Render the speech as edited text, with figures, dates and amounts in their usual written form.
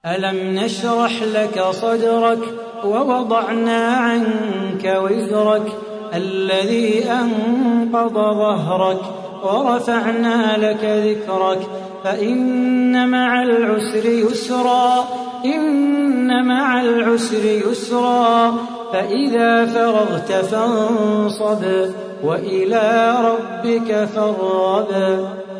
ألم نشرح لك صدرك ووضعنا عنك وزرك الذي أنقض ظهرك ورفعنا لك ذكرك فإن مع العسر يسرا إن مع العسر يسرا فإذا فرغت فانصب وإلى ربك فارغب